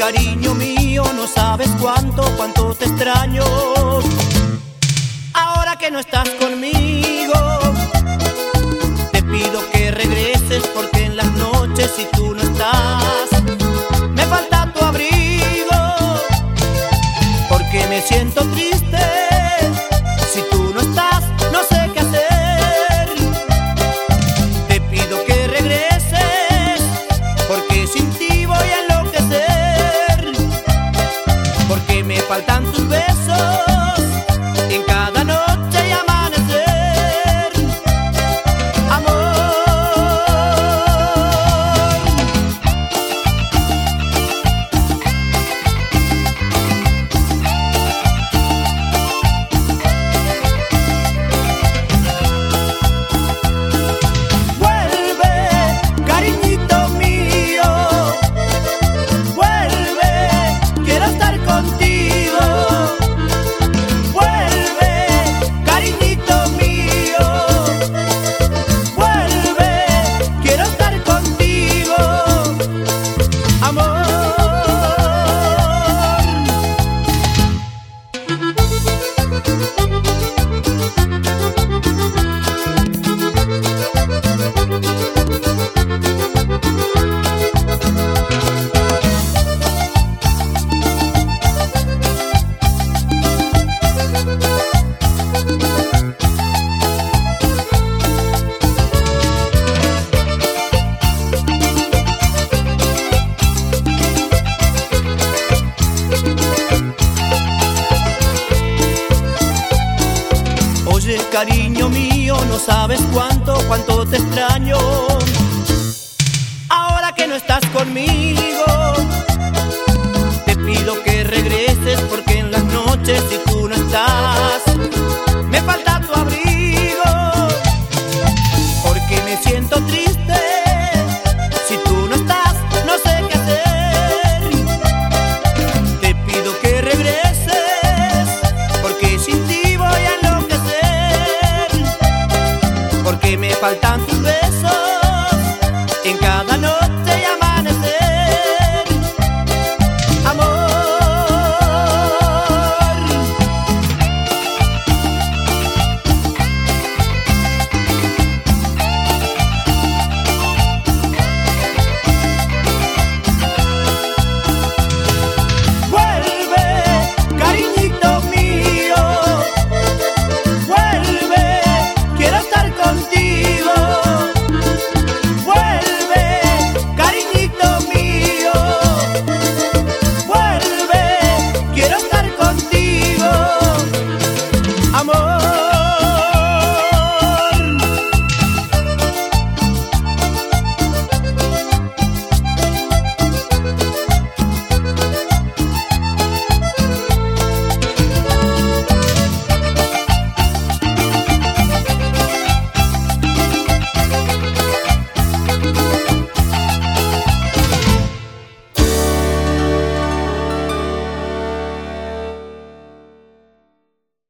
cariño mío, no sabes cuánto te extraño. Ahora que no estás conmigo, te pido que regreses, porque en las noches si tú no estás, me falta tu abrigo, porque me siento triste. Si tú no estás, no sé qué hacer. Te pido que regreses, porque sin ti voy a enloquecer, porque me faltan tus besos en cada noche y amanecer. Amor, vuelve, cariñito mío, vuelve, quiero estar contigo. Vuelve, cariñito mío, vuelve, quiero estar contigo. Amor. Oye, cariño mío, no sabes cuánto te extraño. Ahora que no estás conmigo, te pido que regreses, porque en las noches si tú no estás,